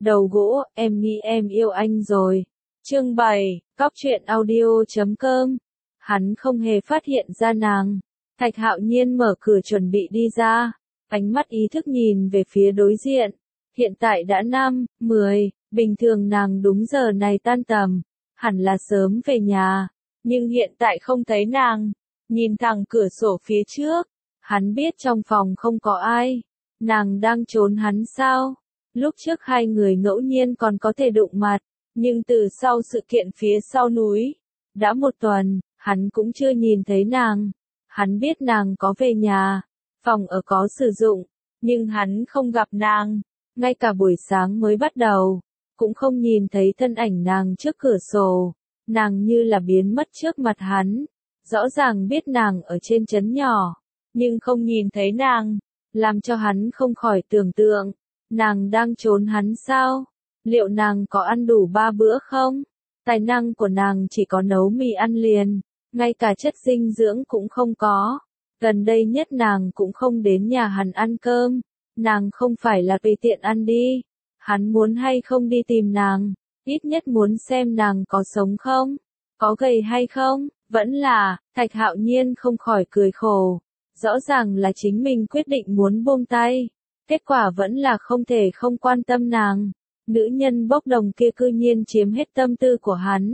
Đầu gỗ, em nghĩ em yêu anh rồi. Chương 7, Cóc truyện audio.com. Hắn không hề phát hiện ra nàng. Thạch Hạo Nhiên mở cửa chuẩn bị đi ra, ánh mắt ý thức nhìn về phía đối diện. Hiện tại đã 5, 10, bình thường nàng đúng giờ này tan tầm, hẳn là sớm về nhà, nhưng hiện tại không thấy nàng. Nhìn thẳng cửa sổ phía trước, hắn biết trong phòng không có ai. Nàng đang trốn hắn sao? Lúc trước hai người ngẫu nhiên còn có thể đụng mặt, nhưng từ sau sự kiện phía sau núi, đã 1 tuần, hắn cũng chưa nhìn thấy nàng. Hắn biết nàng có về nhà, phòng ở có sử dụng, nhưng hắn không gặp nàng. Ngay cả buổi sáng mới bắt đầu, cũng không nhìn thấy thân ảnh nàng trước cửa sổ. Nàng như là biến mất trước mặt hắn. Rõ ràng biết nàng ở trên trấn nhỏ, nhưng không nhìn thấy nàng, làm cho hắn không khỏi tưởng tượng. Nàng đang trốn hắn sao? Liệu nàng có ăn đủ 3 bữa không? Tài năng của nàng chỉ có nấu mì ăn liền, ngay cả chất dinh dưỡng cũng không có. Gần đây nhất nàng cũng không đến nhà hắn ăn cơm. Nàng không phải là tùy tiện ăn đi. Hắn muốn hay không đi tìm nàng, ít nhất muốn xem nàng có sống không, có gầy hay không. Vẫn là, Thạch Hạo Nhiên không khỏi cười khổ. Rõ ràng là chính mình quyết định muốn buông tay. Kết quả vẫn là không thể không quan tâm nàng. Nữ nhân bốc đồng kia cư nhiên chiếm hết tâm tư của hắn.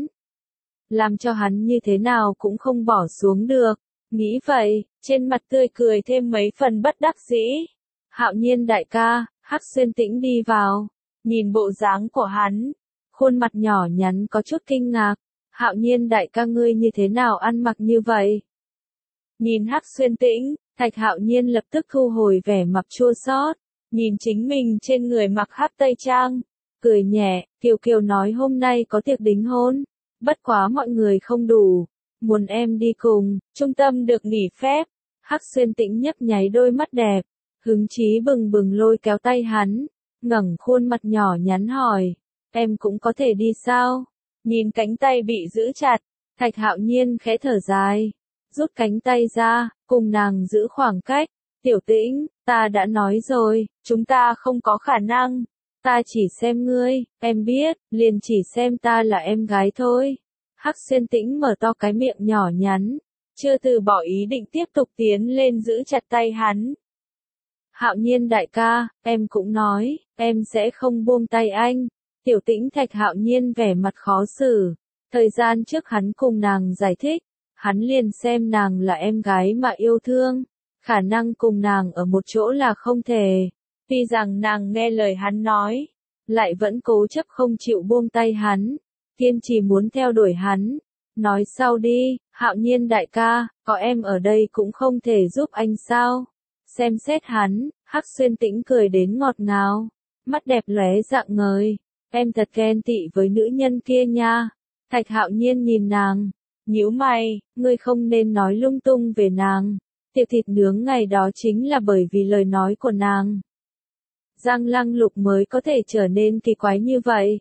Làm cho hắn như thế nào cũng không bỏ xuống được. Nghĩ vậy, trên mặt tươi cười thêm mấy phần bất đắc dĩ. Hạo Nhiên đại ca, Hắc Xuyên Tĩnh đi vào. Nhìn bộ dáng của hắn, khuôn mặt nhỏ nhắn có chút kinh ngạc. Hạo Nhiên đại ca ngươi như thế nào ăn mặc như vậy? Nhìn Hắc Xuyên Tĩnh, Thạch Hạo Nhiên lập tức thu hồi vẻ mặt chua xót, nhìn chính mình trên người mặc hắc tây trang, cười nhẹ, Kiều Kiều nói hôm nay có tiệc đính hôn, bất quá mọi người không đủ, muốn em đi cùng, trung tâm được nghỉ phép. Hắc Xuyên Tĩnh nhấp nháy đôi mắt đẹp, hứng chí bừng bừng lôi kéo tay hắn, ngẩng khuôn mặt nhỏ nhắn hỏi, em cũng có thể đi sao? Nhìn cánh tay bị giữ chặt, Thạch Hạo Nhiên khẽ thở dài, rút cánh tay ra, cùng nàng giữ khoảng cách. Tiểu Tĩnh, ta đã nói rồi, chúng ta không có khả năng. Ta chỉ xem ngươi, em biết, liền chỉ xem ta là em gái thôi. Hắc Xuyên Tĩnh mở to cái miệng nhỏ nhắn, chưa từ bỏ ý định tiếp tục tiến lên giữ chặt tay hắn. Hạo Nhiên đại ca, em cũng nói, em sẽ không buông tay anh. Tiểu Tĩnh. Thạch Hạo Nhiên vẻ mặt khó xử. Thời gian trước hắn cùng nàng giải thích, hắn liền xem nàng là em gái mà yêu thương. Khả năng cùng nàng ở một chỗ là không thể. Tuy rằng nàng nghe lời hắn nói, lại vẫn cố chấp không chịu buông tay hắn, kiên trì muốn theo đuổi hắn. Nói sau đi, Hạo Nhiên đại ca, có em ở đây cũng không thể giúp anh sao? Xem xét hắn, Hắc Xuyên Tĩnh cười đến ngọt ngào, mắt đẹp lóe dạng ngời. Em thật ghen tị với nữ nhân kia nha. Thạch Hạo Nhiên nhìn nàng, nhíu mày, ngươi không nên nói lung tung về nàng. Tiệc thịt nướng ngày đó chính là bởi vì lời nói của nàng. Giang Lăng Lục mới có thể trở nên kỳ quái như vậy.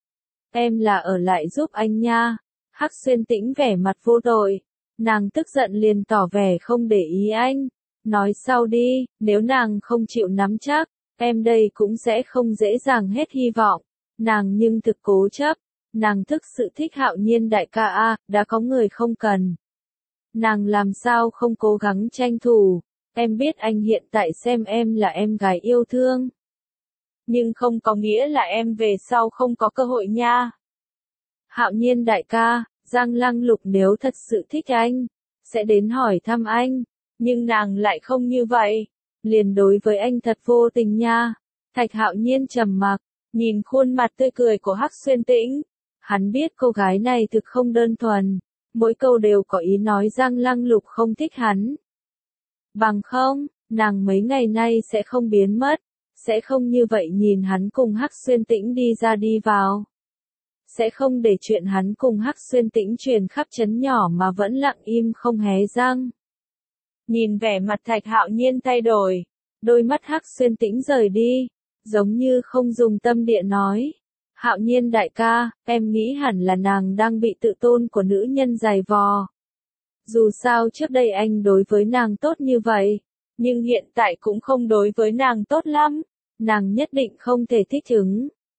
Em là ở lại giúp anh nha. Hắc Xuyên Tĩnh vẻ mặt vô tội. Nàng tức giận liền tỏ vẻ không để ý anh. Nói sau đi, nếu nàng không chịu nắm chắc, em đây cũng sẽ không dễ dàng hết hy vọng. Nàng nhưng thực cố chấp. Nàng thực sự thích Hạo Nhiên đại ca a, đã có người không cần. Nàng làm sao không cố gắng tranh thủ. Em biết anh hiện tại xem em là em gái yêu thương. Nhưng không có nghĩa là em về sau không có cơ hội nha. Hạo Nhiên đại ca, Giang Lăng Lục nếu thật sự thích anh, sẽ đến hỏi thăm anh. Nhưng nàng lại không như vậy. Liền đối với anh thật vô tình nha. Thạch Hạo Nhiên trầm mặc, nhìn khuôn mặt tươi cười của Hắc Xuyên Tĩnh. Hắn biết cô gái này thực không đơn thuần. Mỗi câu đều có ý nói Giang Lăng Lục không thích hắn. Bằng không, nàng mấy ngày nay sẽ không biến mất. Sẽ không như vậy nhìn hắn cùng Hắc Xuyên Tĩnh đi ra đi vào. Sẽ không để chuyện hắn cùng Hắc Xuyên Tĩnh truyền khắp trấn nhỏ mà vẫn lặng im không hé răng. Nhìn vẻ mặt Thạch Hạo Nhiên thay đổi, đôi mắt Hắc Xuyên Tĩnh rời đi, giống như không dùng tâm địa nói. Hạo Nhiên đại ca, em nghĩ hẳn là nàng đang bị tự tôn của nữ nhân giày vò. Dù sao trước đây anh đối với nàng tốt như vậy, nhưng hiện tại cũng không đối với nàng tốt lắm. Nàng nhất định không thể thích ứng.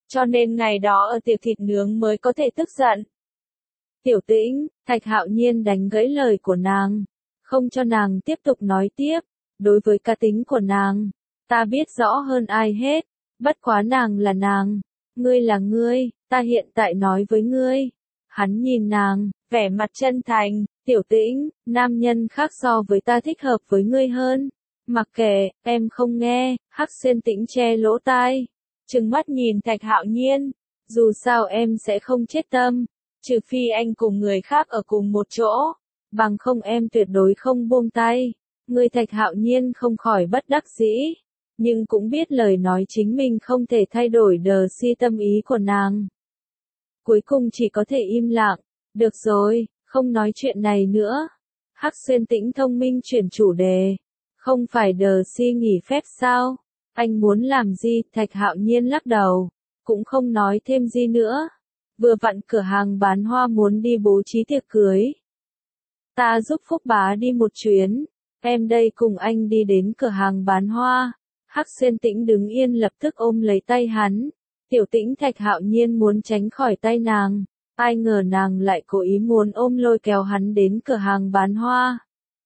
cho nên ngày đó ở tiệc thịt nướng mới có thể tức giận. Tiểu Tĩnh, Thạch Hạo Nhiên đánh gãy lời của nàng, không cho nàng tiếp tục nói tiếp. Đối với cá tính của nàng, ta biết rõ hơn ai hết, bất quá nàng là nàng, ngươi là ngươi, ta hiện tại nói với ngươi. Hắn nhìn nàng, vẻ mặt chân thành, Tiểu Tĩnh, nam nhân khác so với ta thích hợp với ngươi hơn. Mặc kệ, em không nghe, Hắc Xuyên Tĩnh che lỗ tai, trừng mắt nhìn Thạch Hạo Nhiên, dù sao em sẽ không chết tâm, trừ phi anh cùng người khác ở cùng một chỗ, bằng không em tuyệt đối không buông tay. Người Thạch Hạo Nhiên không khỏi bất đắc dĩ, nhưng cũng biết lời nói chính mình không thể thay đổi đờ si tâm ý của nàng. Cuối cùng chỉ có thể im lặng, được rồi, không nói chuyện này nữa. Hắc Xuyên Tĩnh thông minh chuyển chủ đề, không phải đờ si nghỉ phép sao? Anh muốn làm gì? Thạch Hạo Nhiên lắc đầu, cũng không nói thêm gì nữa. Vừa vặn cửa hàng bán hoa muốn đi bố trí tiệc cưới. Ta giúp Phúc Bá đi một chuyến, em đây cùng anh đi đến cửa hàng bán hoa. Hắc Xuyên Tĩnh đứng yên lập tức ôm lấy tay hắn. Tiểu Tĩnh, Thạch Hạo Nhiên muốn tránh khỏi tay nàng, ai ngờ nàng lại cố ý muốn ôm lôi kéo hắn đến cửa hàng bán hoa.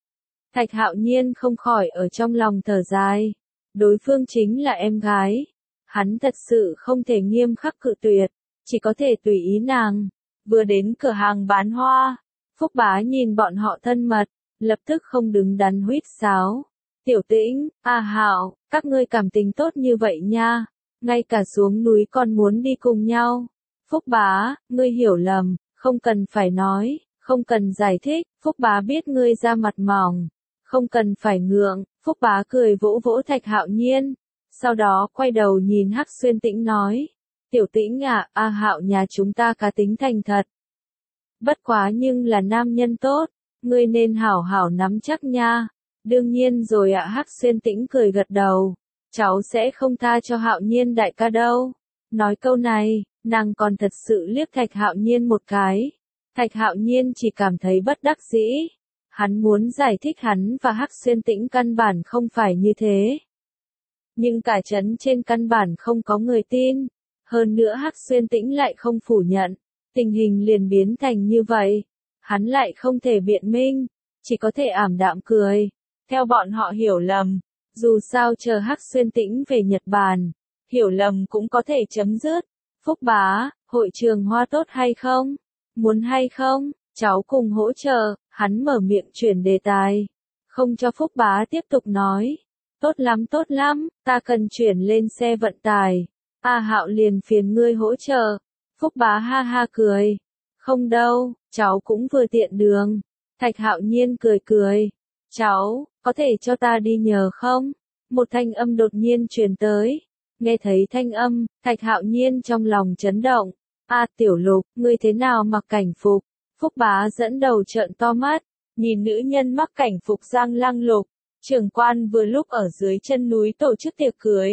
Thạch Hạo Nhiên không khỏi ở trong lòng thở dài, đối phương chính là em gái, hắn thật sự không thể nghiêm khắc cự tuyệt, chỉ có thể tùy ý nàng. Vừa đến cửa hàng bán hoa, Phúc Bá nhìn bọn họ thân mật, lập tức không đứng đắn huýt sáo. Tiểu Tĩnh, Hạo, các ngươi cảm tình tốt như vậy nha, ngay cả xuống núi còn muốn đi cùng nhau. Phúc Bá, ngươi hiểu lầm, không cần phải nói, không cần giải thích, Phúc Bá biết ngươi ra mặt mỏng, không cần phải ngượng. Phúc Bá cười vỗ vỗ Thạch Hạo Nhiên, sau đó quay đầu nhìn Hắc Xuyên Tĩnh nói, Tiểu Tĩnh Hạo nhà chúng ta cá tính thành thật. Bất quá nhưng là nam nhân tốt, ngươi nên hảo hảo nắm chắc nha. Đương nhiên rồi Hắc Xuyên Tĩnh cười gật đầu, cháu sẽ không tha cho Hạo Nhiên đại ca đâu. Nói câu này, nàng còn thật sự liếc Thạch Hạo Nhiên một cái. Thạch Hạo Nhiên chỉ cảm thấy bất đắc dĩ. Hắn muốn giải thích hắn và Hắc Xuyên Tĩnh căn bản không phải như thế. Nhưng cả trấn trên căn bản không có người tin. Hơn nữa Hắc Xuyên Tĩnh lại không phủ nhận. Tình hình liền biến thành như vậy. Hắn lại không thể biện minh, chỉ có thể ảm đạm cười. Theo bọn họ hiểu lầm, dù sao chờ Hắc Xuyên Tĩnh về Nhật Bản, hiểu lầm cũng có thể chấm dứt. Phúc Bá, hội trường hoa tốt hay không? Muốn hay không? Cháu cùng hỗ trợ. Hắn mở miệng chuyển đề tài, không cho Phúc Bá tiếp tục nói. Tốt lắm, ta cần chuyển lên xe vận tải. Hạo liền phiền ngươi hỗ trợ. Phúc Bá ha ha cười. Không đâu, cháu cũng vừa tiện đường. Thạch Hạo Nhiên cười. Cháu, có thể cho ta đi nhờ không? Một thanh âm đột nhiên truyền tới. Nghe thấy thanh âm, Thạch Hạo Nhiên trong lòng chấn động. Tiểu Lục, ngươi thế nào mặc cảnh phục? Phúc Bá dẫn đầu trợn to mắt, nhìn nữ nhân mắc cảnh phục Giang Lăng Lục. Trưởng quan vừa lúc ở dưới chân núi tổ chức tiệc cưới.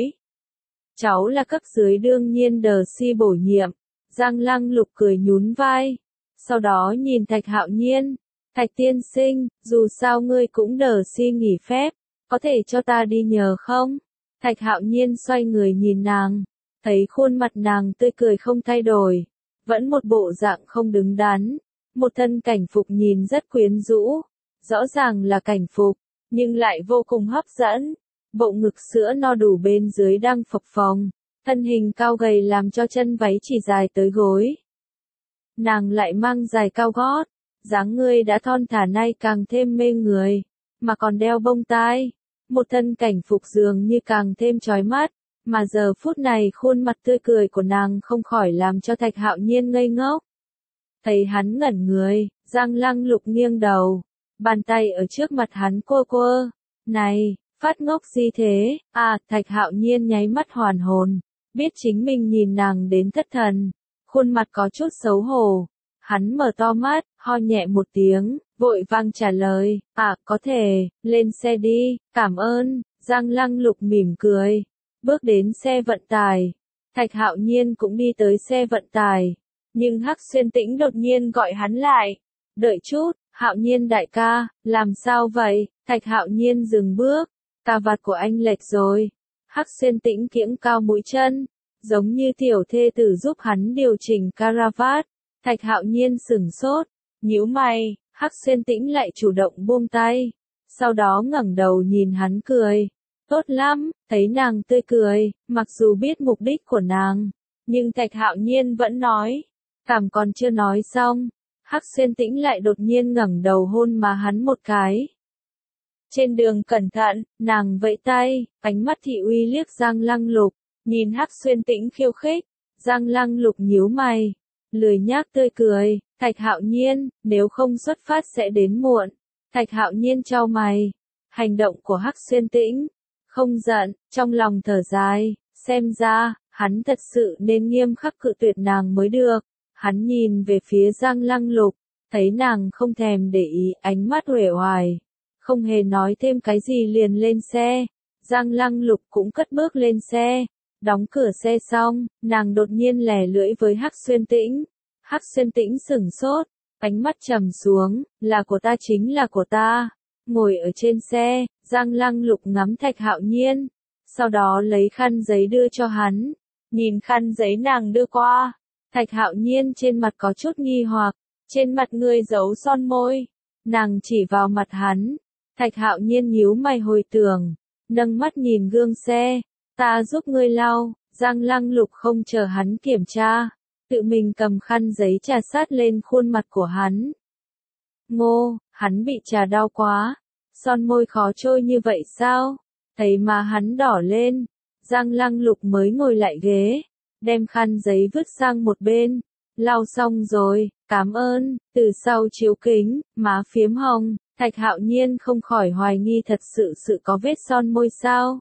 Cháu là cấp dưới đương nhiên đờ si bổ nhiệm. Giang Lăng Lục cười nhún vai. Sau đó nhìn Thạch Hạo Nhiên. Thạch tiên sinh, dù sao ngươi cũng đờ si nghỉ phép, có thể cho ta đi nhờ không? Thạch Hạo Nhiên xoay người nhìn nàng, thấy khuôn mặt nàng tươi cười không thay đổi, vẫn một bộ dạng không đứng đắn, một thân cảnh phục nhìn rất quyến rũ, rõ ràng là cảnh phục, nhưng lại vô cùng hấp dẫn, bộ ngực sữa no đủ bên dưới đang phập phồng, thân hình cao gầy làm cho chân váy chỉ dài tới gối. Nàng lại mang giày cao gót, dáng người đã thon thả nay càng thêm mê người, mà còn đeo bông tai, một thân cảnh phục dường như càng thêm chói mắt, mà giờ phút này khuôn mặt tươi cười của nàng không khỏi làm cho Thạch Hạo Nhiên ngây ngốc. Thấy hắn ngẩn người, Giang Lăng Lục nghiêng đầu, bàn tay ở trước mặt hắn quơ, này, phát ngốc gì thế? Thạch Hạo Nhiên nháy mắt hoàn hồn, biết chính mình nhìn nàng đến thất thần, khuôn mặt có chút xấu hổ. Hắn mở to mắt, ho nhẹ một tiếng, vội vang trả lời, có thể, lên xe đi, cảm ơn. Giang Lăng Lục mỉm cười, bước đến xe vận tải. Thạch Hạo Nhiên cũng đi tới xe vận tải, nhưng Hắc Xuyên Tĩnh đột nhiên gọi hắn lại. Đợi chút, Hạo Nhiên đại ca, làm sao vậy? Thạch Hạo Nhiên dừng bước, cà vạt của anh lệch rồi. Hắc Xuyên Tĩnh kiễng cao mũi chân, giống như tiểu thê tử giúp hắn điều chỉnh caravat. Thạch Hạo Nhiên sửng sốt, nhíu mày, Hắc Xuyên Tĩnh lại chủ động buông tay, sau đó ngẩng đầu nhìn hắn cười. Tốt lắm, thấy nàng tươi cười, mặc dù biết mục đích của nàng, nhưng Thạch Hạo Nhiên vẫn nói, cảm còn chưa nói xong, Hắc Xuyên Tĩnh lại đột nhiên ngẩng đầu hôn má hắn một cái. Trên đường cẩn thận, nàng vẫy tay, ánh mắt thị uy liếc Giang Lăng Lục, nhìn Hắc Xuyên Tĩnh khiêu khích, Giang Lăng Lục nhíu mày, lười nhác tươi cười, Thạch Hạo Nhiên, nếu không xuất phát sẽ đến muộn. Thạch Hạo Nhiên chau mày, hành động của Hắc Xuyên Tĩnh, không giận, trong lòng thở dài, xem ra, hắn thật sự nên nghiêm khắc cự tuyệt nàng mới được. Hắn nhìn về phía Giang Lăng Lục, thấy nàng không thèm để ý, ánh mắt uể oải, không hề nói thêm cái gì liền lên xe. Giang Lăng Lục cũng cất bước lên xe, đóng cửa xe xong, nàng đột nhiên lẻ lưỡi với Hắc Xuyên Tĩnh. Hắc Xuyên Tĩnh sửng sốt, ánh mắt trầm xuống, là của ta chính là của ta. Ngồi ở trên xe, Giang Lăng Lục ngắm Thạch Hạo Nhiên, sau đó lấy khăn giấy đưa cho hắn. Nhìn khăn giấy nàng đưa qua, Thạch Hạo Nhiên trên mặt có chút nghi hoặc, trên mặt ngươi giấu son môi. Nàng chỉ vào mặt hắn, Thạch Hạo Nhiên nhíu mày hồi tưởng, nâng mắt nhìn gương xe, ta giúp ngươi lau. Giang Lăng Lục không chờ hắn kiểm tra, tự mình cầm khăn giấy chà sát lên khuôn mặt của hắn. Ngô, hắn bị chà đau quá, son môi khó trôi như vậy sao? Thấy mà hắn đỏ lên, Giang Lăng Lục mới ngồi lại ghế, đem khăn giấy vứt sang một bên, lau xong rồi, cảm ơn. Từ sau chiếu kính, má phiếm hồng, Thạch Hạo Nhiên không khỏi hoài nghi thật sự có vết son môi sao?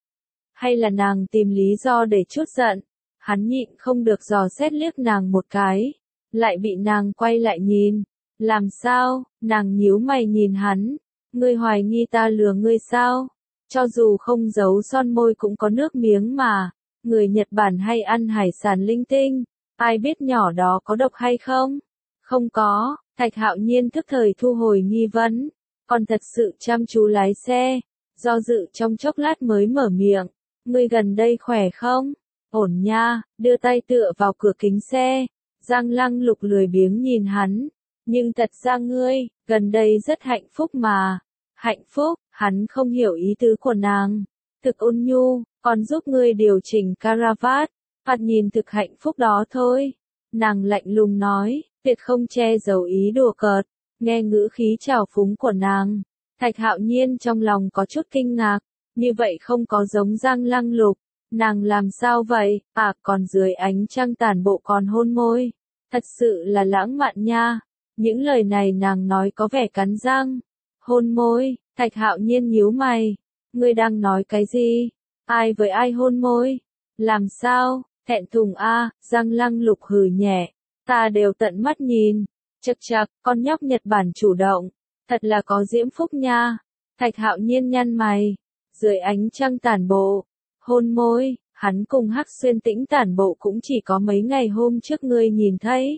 Hay là nàng tìm lý do để trút giận? Hắn nhịn không được dò xét liếc nàng một cái, lại bị nàng quay lại nhìn. Làm sao? Nàng nhíu mày nhìn hắn, ngươi hoài nghi ta lừa ngươi sao? Cho dù không giấu son môi cũng có nước miếng mà, người Nhật Bản hay ăn hải sản linh tinh, ai biết nhỏ đó có độc hay không? Không có. Thạch Hạo Nhiên thức thời thu hồi nghi vấn, còn thật sự chăm chú lái xe, do dự trong chốc lát mới mở miệng, ngươi gần đây khỏe không? Ổn nha, đưa tay tựa vào cửa kính xe. Giang Lăng Lục lười biếng nhìn hắn, nhưng thật ra ngươi, gần đây rất hạnh phúc mà. Hạnh phúc? Hắn không hiểu ý tứ của nàng, thực ôn nhu, còn giúp ngươi điều chỉnh caravat, phạt nhìn thực hạnh phúc đó thôi. Nàng lạnh lùng nói, tuyệt không che giấu ý đùa cợt. Nghe ngữ khí trào phúng của nàng, Thạch Hạo Nhiên trong lòng có chút kinh ngạc, như vậy không có giống Giang Lăng Lục. Nàng làm sao vậy? À, còn dưới ánh trăng tàn bộ còn hôn môi, thật sự là lãng mạn nha. Những lời này nàng nói có vẻ cắn răng. Hôn môi? Thạch Hạo Nhiên nhíu mày, ngươi đang nói cái gì? Ai với ai hôn môi? Làm sao? Thẹn thùng a. Giang Lăng Lục hừ nhẹ, ta đều tận mắt nhìn. Chậc chậc, con nhóc Nhật Bản chủ động, thật là có diễm phúc nha. Thạch Hạo Nhiên nhăn mày, dưới ánh trăng tản bộ, hôn môi. Hắn cùng Hắc Xuyên Tĩnh tản bộ cũng chỉ có mấy ngày hôm trước ngươi nhìn thấy.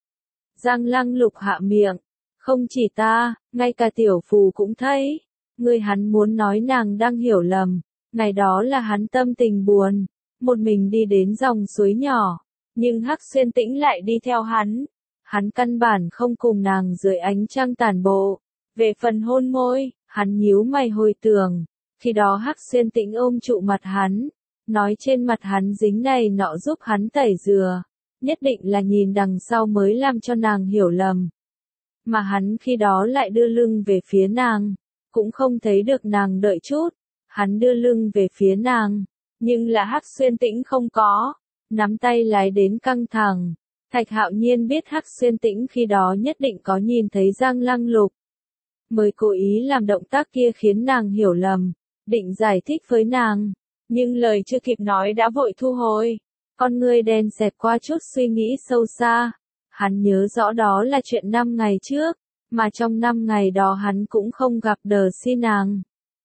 Giang Lăng Lục hạ miệng, không chỉ ta, ngay cả tiểu phù cũng thấy. Ngươi, hắn muốn nói nàng đang hiểu lầm, ngày đó là hắn tâm tình buồn, một mình đi đến dòng suối nhỏ, nhưng Hắc Xuyên Tĩnh lại đi theo hắn. Hắn căn bản không cùng nàng dưới ánh trăng tản bộ. Về phần hôn môi, hắn nhíu mày hồi tưởng, khi đó Hắc Xuyên Tĩnh ôm trụ mặt hắn, nói trên mặt hắn dính này nọ giúp hắn tẩy rửa, nhất định là nhìn đằng sau mới làm cho nàng hiểu lầm. Mà hắn khi đó lại đưa lưng về phía nàng, cũng không thấy được nàng đợi chút, hắn đưa lưng về phía nàng, nhưng là Hắc Xuyên Tĩnh không có, nắm tay lái đến căng thẳng. Thạch Hạo Nhiên biết Hắc Xuyên Tĩnh khi đó nhất định có nhìn thấy Giang Lăng Lục, mới cố ý làm động tác kia khiến nàng hiểu lầm, định giải thích với nàng, nhưng lời chưa kịp nói đã vội thu hồi. Con ngươi đen xẹt qua chút suy nghĩ sâu xa. Hắn nhớ rõ đó là chuyện 5 ngày trước, mà trong 5 ngày đó hắn cũng không gặp Đờ Si nàng.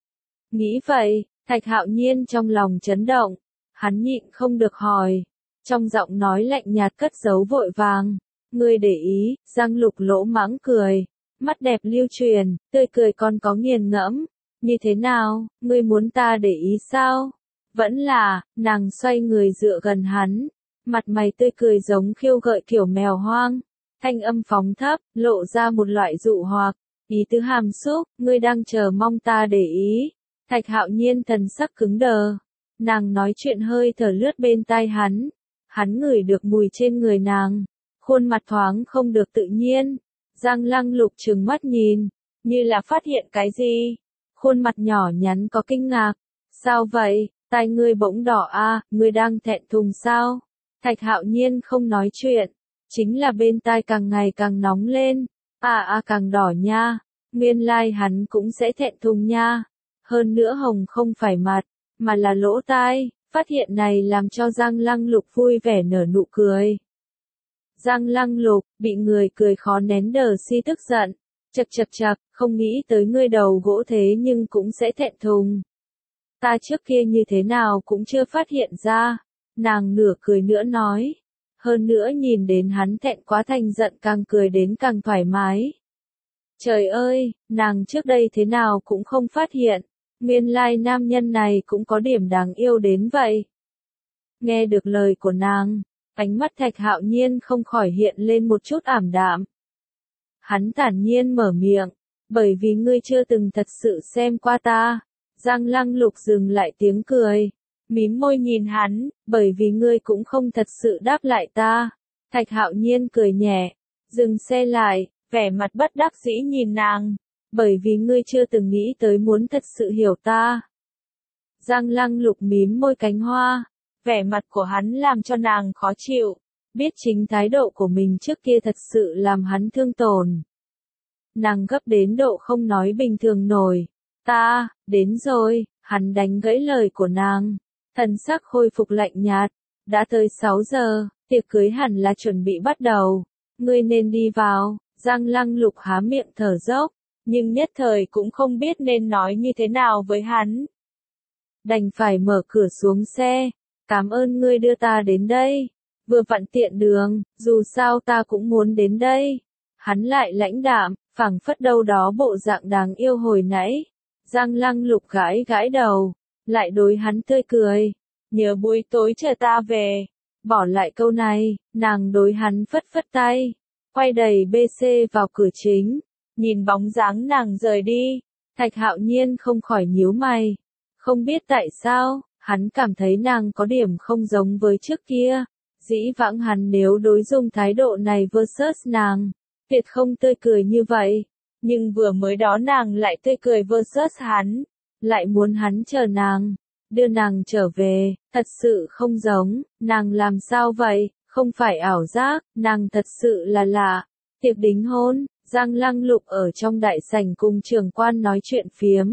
Nghĩ vậy, Thạch Hạo Nhiên trong lòng chấn động, hắn nhịn không được hỏi, trong giọng nói lạnh nhạt cất giấu vội vàng. Ngươi để ý? Giang Lục lỗ mãng cười, mắt đẹp lưu truyền, tươi cười còn có nghiền ngẫm. Như thế nào, ngươi muốn ta để ý sao? Vẫn là, nàng xoay người dựa gần hắn, mặt mày tươi cười giống khiêu gợi kiểu mèo hoang, thanh âm phóng thấp, lộ ra một loại dụ hoặc, ý tứ hàm xúc, ngươi đang chờ mong ta để ý. Thạch Hạo Nhiên thần sắc cứng đờ, nàng nói chuyện hơi thở lướt bên tai hắn ngửi được mùi trên người nàng, khuôn mặt thoáng không được tự nhiên. Giang Lăng Lục trừng mắt nhìn, như là phát hiện cái gì. Khuôn mặt nhỏ nhắn có kinh ngạc. Sao vậy, tai ngươi bỗng đỏ ngươi đang thẹn thùng sao? Thạch Hạo Nhiên không nói chuyện, chính là bên tai càng ngày càng nóng lên. Càng đỏ nha, nguyên lai hắn cũng sẽ thẹn thùng nha. Hơn nữa hồng không phải mặt, mà là lỗ tai. Phát hiện này làm cho Giang Lăng Lục vui vẻ nở nụ cười. Giang Lăng Lục, bị người cười khó nén đờ si tức giận. Chậc, không nghĩ tới ngươi đầu gỗ thế nhưng cũng sẽ thẹn thùng. Ta trước kia như thế nào cũng chưa phát hiện ra. Nàng nửa cười nữa nói. Hơn nữa nhìn đến hắn thẹn quá thành giận càng cười đến càng thoải mái. Trời ơi, nàng trước đây thế nào cũng không phát hiện. Nguyên lai nam nhân này cũng có điểm đáng yêu đến vậy. Nghe được lời của nàng, ánh mắt Thạch Hạo Nhiên không khỏi hiện lên một chút ảm đạm. Hắn thản nhiên mở miệng, bởi vì ngươi chưa từng thật sự xem qua ta. Giang Lăng Lục dừng lại tiếng cười, mím môi nhìn hắn, bởi vì ngươi cũng không thật sự đáp lại ta. Thạch Hạo Nhiên cười nhẹ, dừng xe lại, vẻ mặt bất đắc dĩ nhìn nàng, bởi vì ngươi chưa từng nghĩ tới muốn thật sự hiểu ta. Giang Lăng Lục mím môi cánh hoa, vẻ mặt của hắn làm cho nàng khó chịu, biết chính thái độ của mình trước kia thật sự làm hắn thương tổn. Nàng gấp đến độ không nói bình thường nổi. Ta, đến rồi, hắn đánh gãy lời của nàng. Thần sắc khôi phục lạnh nhạt. Đã tới 6 giờ, tiệc cưới hẳn là chuẩn bị bắt đầu. Ngươi nên đi vào. Giang Lăng Lục há miệng thở dốc, nhưng nhất thời cũng không biết nên nói như thế nào với hắn. Đành phải mở cửa xuống xe. Cảm ơn ngươi đưa ta đến đây. Vừa vặn tiện đường, dù sao ta cũng muốn đến đây. Hắn lại lãnh đạm, phảng phất đâu đó bộ dạng đáng yêu hồi nãy. Giang Lăng Lục gãi gãi đầu, lại đối hắn tươi cười. Nhớ buổi tối chờ ta về. Bỏ lại câu này, nàng đối hắn phất phất tay. Quay đầy BC vào cửa chính. Nhìn bóng dáng nàng rời đi. Thạch Hạo Nhiên không khỏi nhíu mày. Không biết tại sao, hắn cảm thấy nàng có điểm không giống với trước kia. Dĩ vãng hắn nếu đối dung thái độ này versus nàng, tuyệt không tươi cười như vậy. Nhưng vừa mới đó nàng lại tươi cười versus hắn, lại muốn hắn chờ nàng, đưa nàng trở về, thật sự không giống, nàng làm sao vậy, không phải ảo giác, nàng thật sự là lạ. Tiệc đính hôn, Giang Lăng Lục ở trong đại sảnh cùng trưởng quan nói chuyện phiếm.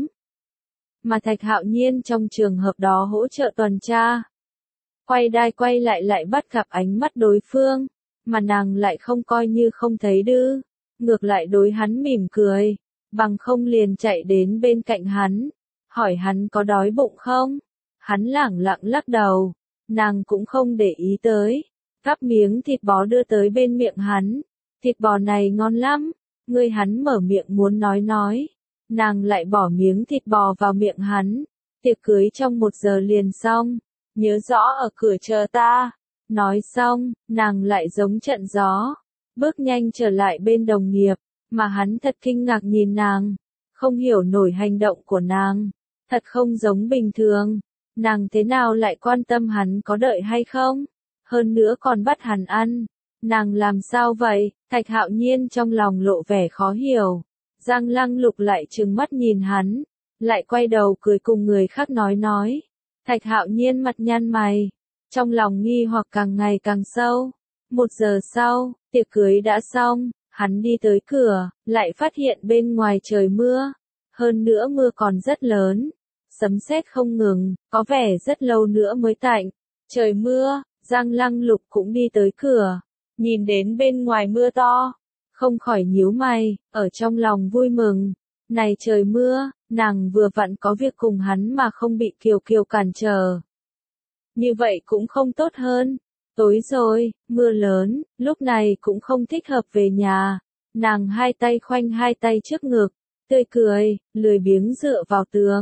Mà Thạch Hạo Nhiên trong trường hợp đó hỗ trợ tuần tra. Quay đai quay lại bắt gặp ánh mắt đối phương, mà nàng lại không coi như không thấy đư. Ngược lại đối hắn mỉm cười, bằng không liền chạy đến bên cạnh hắn, hỏi hắn có đói bụng không? Hắn lẳng lặng lắc đầu, nàng cũng không để ý tới, gắp miếng thịt bò đưa tới bên miệng hắn. Thịt bò này ngon lắm, hắn mở miệng muốn nói, nàng lại bỏ miếng thịt bò vào miệng hắn. Tiệc cưới trong 1 giờ liền xong, nhớ rõ ở cửa chờ ta. Nói xong, nàng lại giống trận gió, bước nhanh trở lại bên đồng nghiệp, mà hắn thật kinh ngạc nhìn nàng, không hiểu nổi hành động của nàng, thật không giống bình thường, nàng thế nào lại quan tâm hắn có đợi hay không, hơn nữa còn bắt hắn ăn, nàng làm sao vậy? Thạch Hạo Nhiên trong lòng lộ vẻ khó hiểu. Giang Lăng Lục lại trừng mắt nhìn hắn, lại quay đầu cười cùng người khác nói. Thạch Hạo Nhiên mặt nhăn mày, trong lòng nghi hoặc càng ngày càng sâu. 1 giờ sau, tiệc cưới đã xong, hắn đi tới cửa, lại phát hiện bên ngoài trời mưa, hơn nữa mưa còn rất lớn, sấm sét không ngừng, có vẻ rất lâu nữa mới tạnh. Trời mưa, Giang Lăng Lục cũng đi tới cửa, nhìn đến bên ngoài mưa to, không khỏi nhíu mày, ở trong lòng vui mừng. Này trời mưa, nàng vừa vặn có việc cùng hắn mà không bị Kiều Kiều cản trở. Như vậy cũng không tốt hơn. Tối rồi, mưa lớn, lúc này cũng không thích hợp về nhà. Nàng hai tay khoanh hai tay trước ngực, tươi cười, lười biếng dựa vào tường.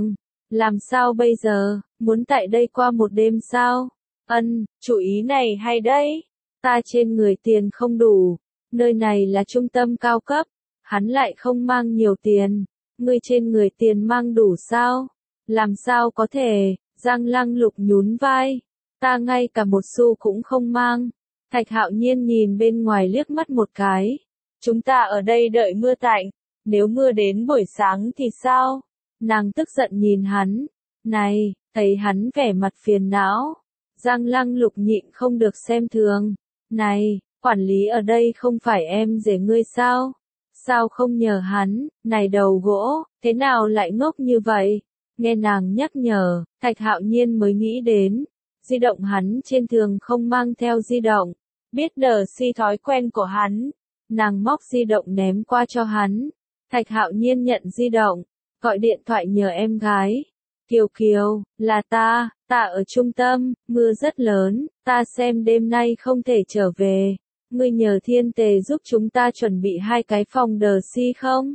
Làm sao bây giờ, muốn tại đây qua một đêm sao? Chủ ý này hay đấy. Ta trên người tiền không đủ, nơi này là trung tâm cao cấp, hắn lại không mang nhiều tiền, ngươi trên người tiền mang đủ sao? Làm sao có thể, Giang Lăng Lục nhún vai, ta ngay cả một xu cũng không mang. Thạch Hạo Nhiên nhìn bên ngoài liếc mắt một cái, chúng ta ở đây đợi mưa tạnh, nếu mưa đến buổi sáng thì sao? Nàng tức giận nhìn hắn, này, thấy hắn vẻ mặt phiền não, Giang Lăng Lục nhịn không được xem thường, này, quản lý ở đây không phải em rể ngươi sao? Sao không nhờ hắn, này đầu gỗ, thế nào lại ngốc như vậy? Nghe nàng nhắc nhở, Thạch Hạo Nhiên mới nghĩ đến, di động hắn trên thường không mang theo di động, biết đờ si thói quen của hắn, nàng móc di động ném qua cho hắn, Thạch Hạo Nhiên nhận di động, gọi điện thoại nhờ em gái. Kiều Kiều, là ta ở trung tâm, mưa rất lớn, ta xem đêm nay không thể trở về. Ngươi nhờ Thiên Tề giúp chúng ta chuẩn bị 2 cái phòng đờ si không?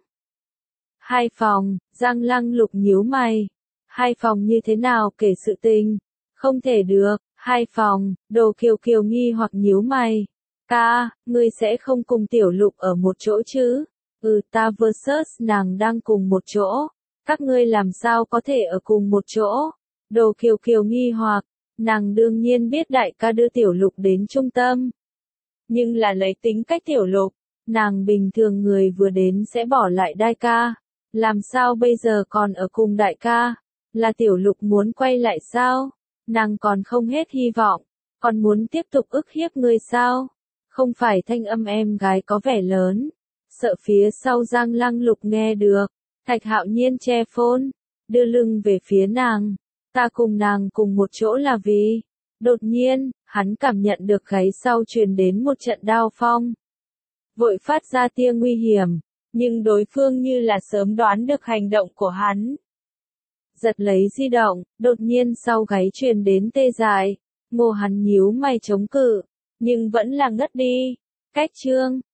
2 phòng, Giang Lăng Lục nhíu mày. 2 phòng như thế nào kể sự tình? Không thể được, 2 phòng, Đồ Kiều Kiều nghi hoặc nhíu mày. Ca, ngươi sẽ không cùng Tiểu Lục ở một chỗ chứ? Ta versus nàng đang cùng một chỗ. Các ngươi làm sao có thể ở cùng một chỗ? Đồ Kiều Kiều nghi hoặc, nàng đương nhiên biết đại ca đưa Tiểu Lục đến trung tâm. Nhưng là lấy tính cách Tiểu Lục, nàng bình thường người vừa đến sẽ bỏ lại đại ca. Làm sao bây giờ còn ở cùng đại ca? Là Tiểu Lục muốn quay lại sao? Nàng còn không hết hy vọng, còn muốn tiếp tục ức hiếp ngươi sao? Không phải thanh âm em gái có vẻ lớn, sợ phía sau Giang Lăng Lục nghe được. Thạch Hạo Nhiên che phone, đưa lưng về phía nàng. Ta cùng nàng cùng một chỗ là vì. Đột nhiên, hắn cảm nhận được gáy sau truyền đến một trận đao phong. Vội phát ra tia nguy hiểm, nhưng đối phương như là sớm đoán được hành động của hắn. Giật lấy di động, đột nhiên sau gáy truyền đến tê dại. Ngô hắn nhíu mày chống cự, nhưng vẫn là ngất đi. Cách chương